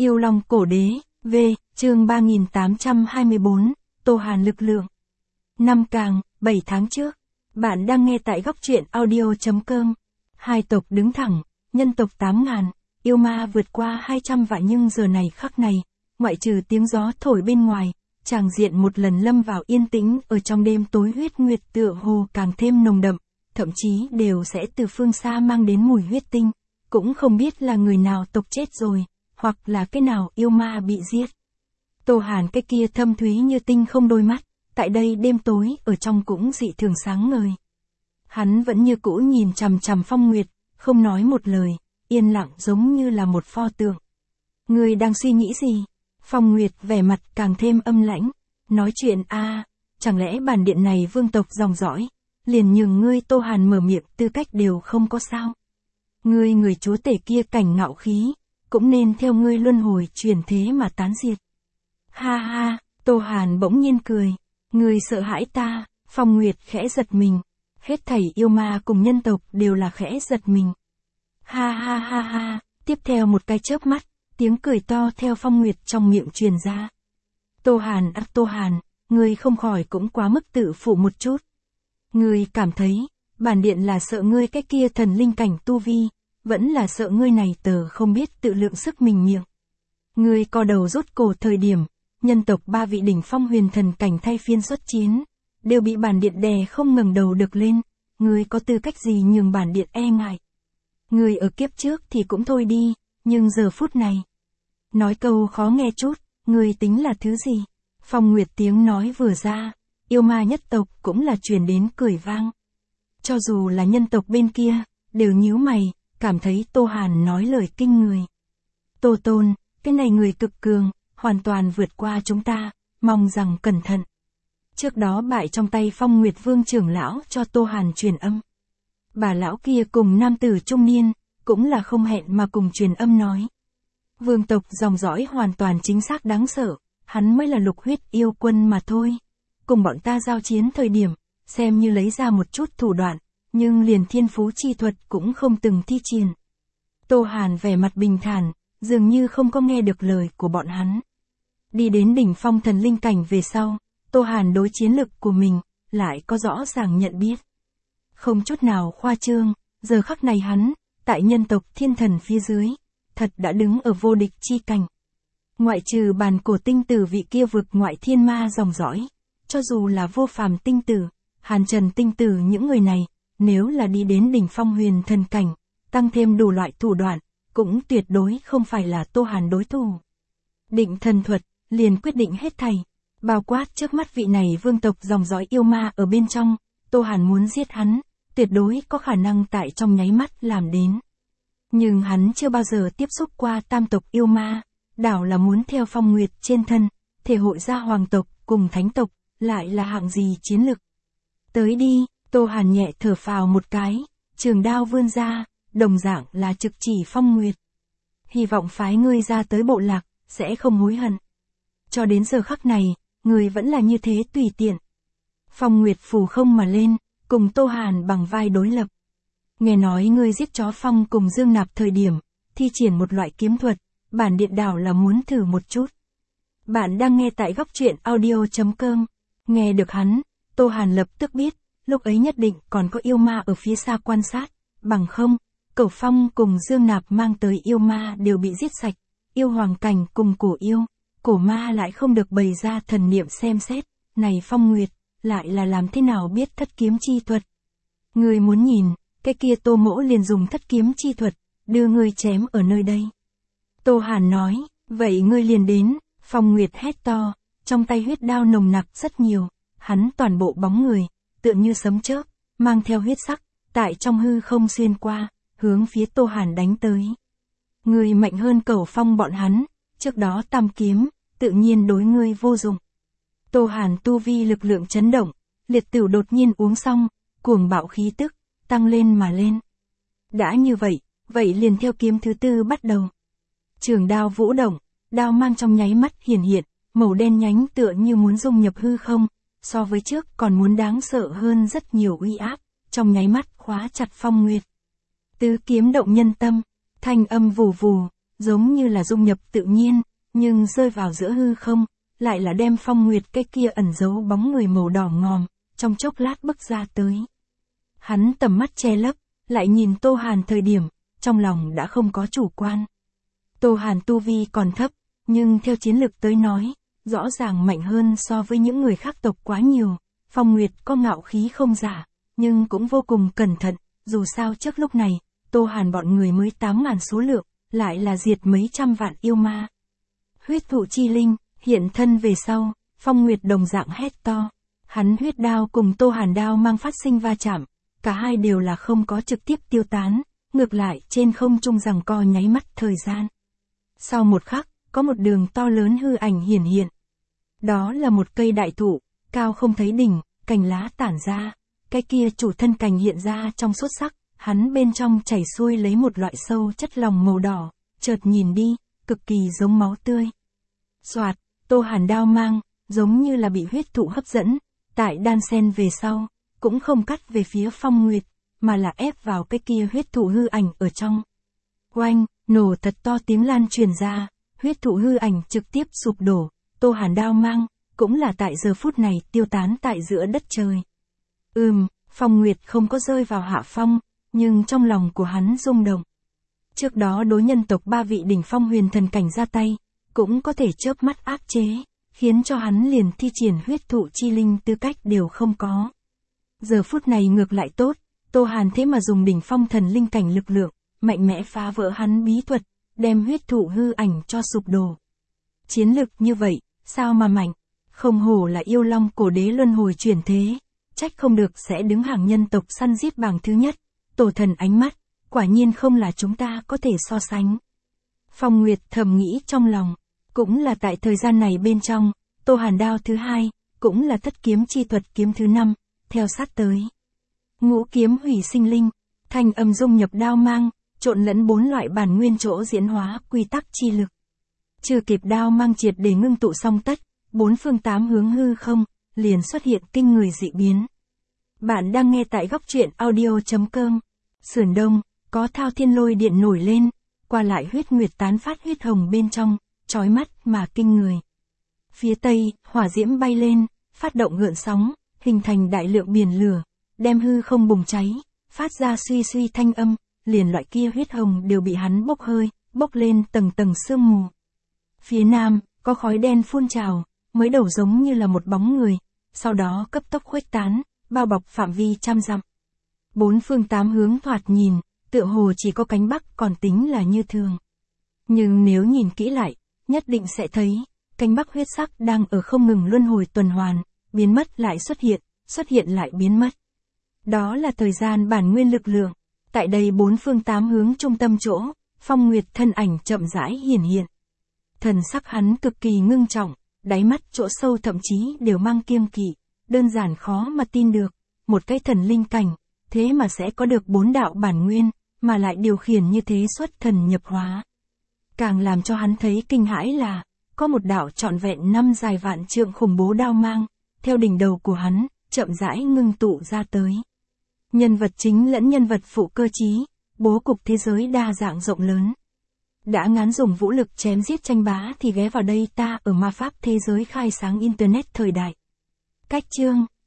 Yêu Long Cổ Đế, V, chương 3824, Tô Hàn lực lượng. Năm Càng, 7 tháng trước. Bạn đang nghe tại góc truyện audio.com. Hai tộc đứng thẳng, nhân tộc 8.000, yêu ma vượt qua 200 vạn, nhưng giờ này khắc này, ngoại trừ tiếng gió thổi bên ngoài, tràng diện một lần lâm vào yên tĩnh. Ở trong đêm tối, huyết nguyệt tựa hồ càng thêm nồng đậm, thậm chí đều sẽ từ phương xa mang đến mùi huyết tinh, cũng không biết là người nào tộc chết rồi, hoặc là cái nào yêu ma bị giết. Tô Hàn cái kia thâm thúy như tinh không đôi mắt, tại đây đêm tối ở trong cũng dị thường sáng ngời. Hắn vẫn như cũ nhìn chằm chằm Phong Nguyệt, không nói một lời, yên lặng giống như là một pho tượng. Ngươi đang suy nghĩ gì? Phong Nguyệt vẻ mặt càng thêm âm lãnh, nói chuyện chẳng lẽ bản điện này vương tộc dòng dõi, liền nhường ngươi Tô Hàn mở miệng tư cách đều không có sao? Ngươi người chúa tể kia cảnh ngạo khí, cũng nên theo ngươi luân hồi chuyển thế mà tán diệt. Ha ha, Tô Hàn bỗng nhiên cười. Ngươi sợ hãi ta? Phong Nguyệt khẽ giật mình. Hết thảy yêu ma cùng nhân tộc đều là khẽ giật mình. Ha ha ha ha, tiếp theo một cái chớp mắt, tiếng cười to theo Phong Nguyệt trong miệng truyền ra. Tô Hàn, ngươi không khỏi cũng quá mức tự phụ một chút. Ngươi cảm thấy, bản điện là sợ ngươi cái kia thần linh cảnh tu vi, vẫn là sợ ngươi này tờ không biết tự lượng sức mình miệng. Ngươi co đầu rút cổ thời điểm, nhân tộc 3 vị đỉnh phong huyền thần cảnh thay phiên xuất chiến, đều bị bản điện đè không ngẩng đầu được lên, ngươi có tư cách gì nhường bản điện e ngại? Ngươi ở kiếp trước thì cũng thôi đi, nhưng giờ phút này, nói câu khó nghe chút, ngươi tính là thứ gì? Phong Nguyệt tiếng nói vừa ra, yêu ma nhất tộc cũng là truyền đến cười vang. Cho dù là nhân tộc bên kia, đều nhíu mày, cảm thấy Tô Hàn nói lời kinh người. Tô Tôn, cái này người cực cường, hoàn toàn vượt qua chúng ta, mong rằng cẩn thận. Trước đó bại trong tay Phong Nguyệt Vương trưởng lão cho Tô Hàn truyền âm. Bà lão kia cùng nam tử trung niên, cũng là không hẹn mà cùng truyền âm nói. Vương tộc dòng dõi hoàn toàn chính xác đáng sợ, hắn mới là lục huyết yêu quân mà thôi. Cùng bọn ta giao chiến thời điểm, xem như lấy ra một chút thủ đoạn, nhưng liền thiên phú chi thuật cũng không từng thi triển. Tô Hàn vẻ mặt bình thản, dường như không có nghe được lời của bọn hắn. Đi đến đỉnh phong thần linh cảnh về sau, Tô Hàn đối chiến lực của mình, lại có rõ ràng nhận biết. Không chút nào khoa trương, giờ khắc này hắn, tại nhân tộc thiên thần phía dưới, thật đã đứng ở vô địch chi cảnh. Ngoại trừ bàn cổ tinh tử vị kia vực ngoại thiên ma dòng dõi, cho dù là vô phàm tinh tử, Hàn Trần tinh tử, những người này, nếu là đi đến đỉnh phong huyền thần cảnh, tăng thêm đủ loại thủ đoạn, cũng tuyệt đối không phải là Tô Hàn đối thủ. Định thần thuật, liền quyết định hết thảy, bao quát trước mắt vị này vương tộc dòng dõi yêu ma ở bên trong, Tô Hàn muốn giết hắn, tuyệt đối có khả năng tại trong nháy mắt làm đến. Nhưng hắn chưa bao giờ tiếp xúc qua tam tộc yêu ma, đảo là muốn theo Phong Nguyệt trên thân, thể hội ra hoàng tộc cùng thánh tộc, lại là hạng gì chiến lực. Tới đi, Tô Hàn nhẹ thở phào một cái, trường đao vươn ra, đồng dạng là trực chỉ Phong Nguyệt. Hy vọng phái ngươi ra tới bộ lạc, sẽ không hối hận. Cho đến giờ khắc này, ngươi vẫn là như thế tùy tiện. Phong Nguyệt phù không mà lên, cùng Tô Hàn bằng vai đối lập. Nghe nói ngươi giết chó Phong cùng Dương Nạp thời điểm, thi triển một loại kiếm thuật, bản điện đảo là muốn thử một chút. Bạn đang nghe tại góc truyện audio.com. Nghe được hắn, Tô Hàn lập tức biết, lúc ấy nhất định còn có yêu ma ở phía xa quan sát, bằng không, Cẩu Phong cùng Dương Nạp mang tới yêu ma đều bị giết sạch, yêu hoàng cảnh cùng cổ ma lại không được bày ra thần niệm xem xét, này Phong Nguyệt, lại là làm thế nào biết thất kiếm chi thuật? Ngươi muốn nhìn, cái kia Tô mỗ liền dùng thất kiếm chi thuật, đưa ngươi chém ở nơi đây. Tô Hàn nói, vậy ngươi liền đến. Phong Nguyệt hét to, trong tay huyết đao nồng nặc rất nhiều, hắn toàn bộ bóng người, tựa như sấm chớp, mang theo huyết sắc, tại trong hư không xuyên qua, hướng phía Tô Hàn đánh tới. Ngươi mạnh hơn Cẩu Phong bọn hắn, trước đó tam kiếm, tự nhiên đối ngươi vô dụng. Tô Hàn tu vi lực lượng chấn động, liệt tửu đột nhiên uống xong, cuồng bạo khí tức, tăng lên mà lên. Đã như vậy liền theo kiếm thứ tư bắt đầu. Trường đao vũ động, đao mang trong nháy mắt hiện, màu đen nhánh tựa như muốn dung nhập hư không, so với trước còn muốn đáng sợ hơn rất nhiều uy áp, trong nháy mắt khóa chặt Phong Nguyệt. Tứ kiếm động nhân tâm, thanh âm vù vù, giống như là dung nhập tự nhiên, nhưng rơi vào giữa hư không, lại là đem Phong Nguyệt cái kia ẩn giấu bóng người màu đỏ ngòm, trong chốc lát bức ra tới. Hắn tầm mắt che lấp, lại nhìn Tô Hàn thời điểm, trong lòng đã không có chủ quan. Tô Hàn tu vi còn thấp, nhưng theo chiến lực tới nói, rõ ràng mạnh hơn so với những người khác tộc quá nhiều. Phong Nguyệt có ngạo khí không giả, nhưng cũng vô cùng cẩn thận, dù sao trước lúc này, Tô Hàn bọn người mới 8.000 số lượng, lại là diệt mấy trăm vạn yêu ma. Huyết thụ chi linh, hiện thân về sau, Phong Nguyệt đồng dạng hét to. Hắn huyết đao cùng Tô Hàn đao mang phát sinh va chạm, cả hai đều là không có trực tiếp tiêu tán, ngược lại trên không trung giằng co nháy mắt thời gian. Sau một khắc, có một đường to lớn hư ảnh hiển hiện. Đó là một cây đại thụ, cao không thấy đỉnh, cành lá tản ra, cái kia chủ thân cành hiện ra trong xuất sắc, hắn bên trong chảy xuôi lấy một loại sâu chất lỏng màu đỏ, chợt nhìn đi, cực kỳ giống máu tươi. Soạt, Tô Hàn đao mang, giống như là bị huyết thụ hấp dẫn, tại đan sen về sau, cũng không cắt về phía Phong Nguyệt, mà là ép vào cái kia huyết thụ hư ảnh ở trong. Oanh, nổ thật to tiếng lan truyền ra, huyết thụ hư ảnh trực tiếp sụp đổ, Tô Hàn đao mang, cũng là tại giờ phút này tiêu tán tại giữa đất trời. Phong Nguyệt không có rơi vào hạ phong, nhưng trong lòng của hắn rung động. Trước đó đối nhân tộc 3 vị đỉnh phong huyền thần cảnh ra tay, cũng có thể chớp mắt áp chế, khiến cho hắn liền thi triển huyết thụ chi linh tư cách đều không có. Giờ phút này ngược lại tốt, Tô Hàn thế mà dùng đỉnh phong thần linh cảnh lực lượng, mạnh mẽ phá vỡ hắn bí thuật, đem huyết thụ hư ảnh cho sụp đổ. Chiến lực như vậy, sao mà mạnh, không hổ là yêu long cổ đế luân hồi chuyển thế, trách không được sẽ đứng hàng nhân tộc săn giết bảng thứ nhất, tổ thần ánh mắt, quả nhiên không là chúng ta có thể so sánh. Phong Nguyệt thầm nghĩ trong lòng, cũng là tại thời gian này bên trong, Tô Hàn đao thứ 2, cũng là thất kiếm chi thuật kiếm thứ 5, theo sát tới. Ngũ kiếm hủy sinh linh, thanh âm dung nhập đao mang, trộn lẫn 4 loại bản nguyên chỗ diễn hóa quy tắc chi lực. Chưa kịp đao mang triệt để ngưng tụ xong tất, 4 phương 8 hướng hư không, liền xuất hiện kinh người dị biến. Bạn đang nghe tại góc truyện audio.com. Sườn đông, có thao thiên lôi điện nổi lên, qua lại huyết nguyệt tán phát huyết hồng bên trong, chói mắt mà kinh người. Phía tây, hỏa diễm bay lên, phát động gợn sóng, hình thành đại lượng biển lửa, đem hư không bùng cháy, phát ra suy suy thanh âm, liền loại kia huyết hồng đều bị hắn bốc hơi, bốc lên tầng tầng sương mù. Phía nam, có khói đen phun trào, mới đầu giống như là một bóng người, sau đó cấp tốc khuếch tán, bao bọc phạm vi trăm dặm. 4 phương 8 hướng thoạt nhìn, tựa hồ chỉ có cánh bắc còn tính là như thường. Nhưng nếu nhìn kỹ lại, nhất định sẽ thấy, cánh bắc huyết sắc đang ở không ngừng luân hồi tuần hoàn, biến mất lại xuất hiện lại biến mất. Đó là thời gian bản nguyên lực lượng, tại đây 4 phương 8 hướng trung tâm chỗ, Phong Nguyệt thân ảnh chậm rãi hiển hiện. Thần sắc hắn cực kỳ ngưng trọng, đáy mắt chỗ sâu thậm chí đều mang kiêng kỵ, đơn giản khó mà tin được, một cái thần linh cảnh, thế mà sẽ có được 4 đạo bản nguyên, mà lại điều khiển như thế xuất thần nhập hóa. Càng làm cho hắn thấy kinh hãi là, có một đạo trọn vẹn 5 dài vạn trượng khủng bố đao mang, theo đỉnh đầu của hắn, chậm rãi ngưng tụ ra tới. Nhân vật chính lẫn nhân vật phụ cơ trí, bố cục thế giới đa dạng rộng lớn. Đã ngán dùng vũ lực chém giết tranh bá thì ghé vào đây ta ở ma pháp thế giới khai sáng internet thời đại. Cách chương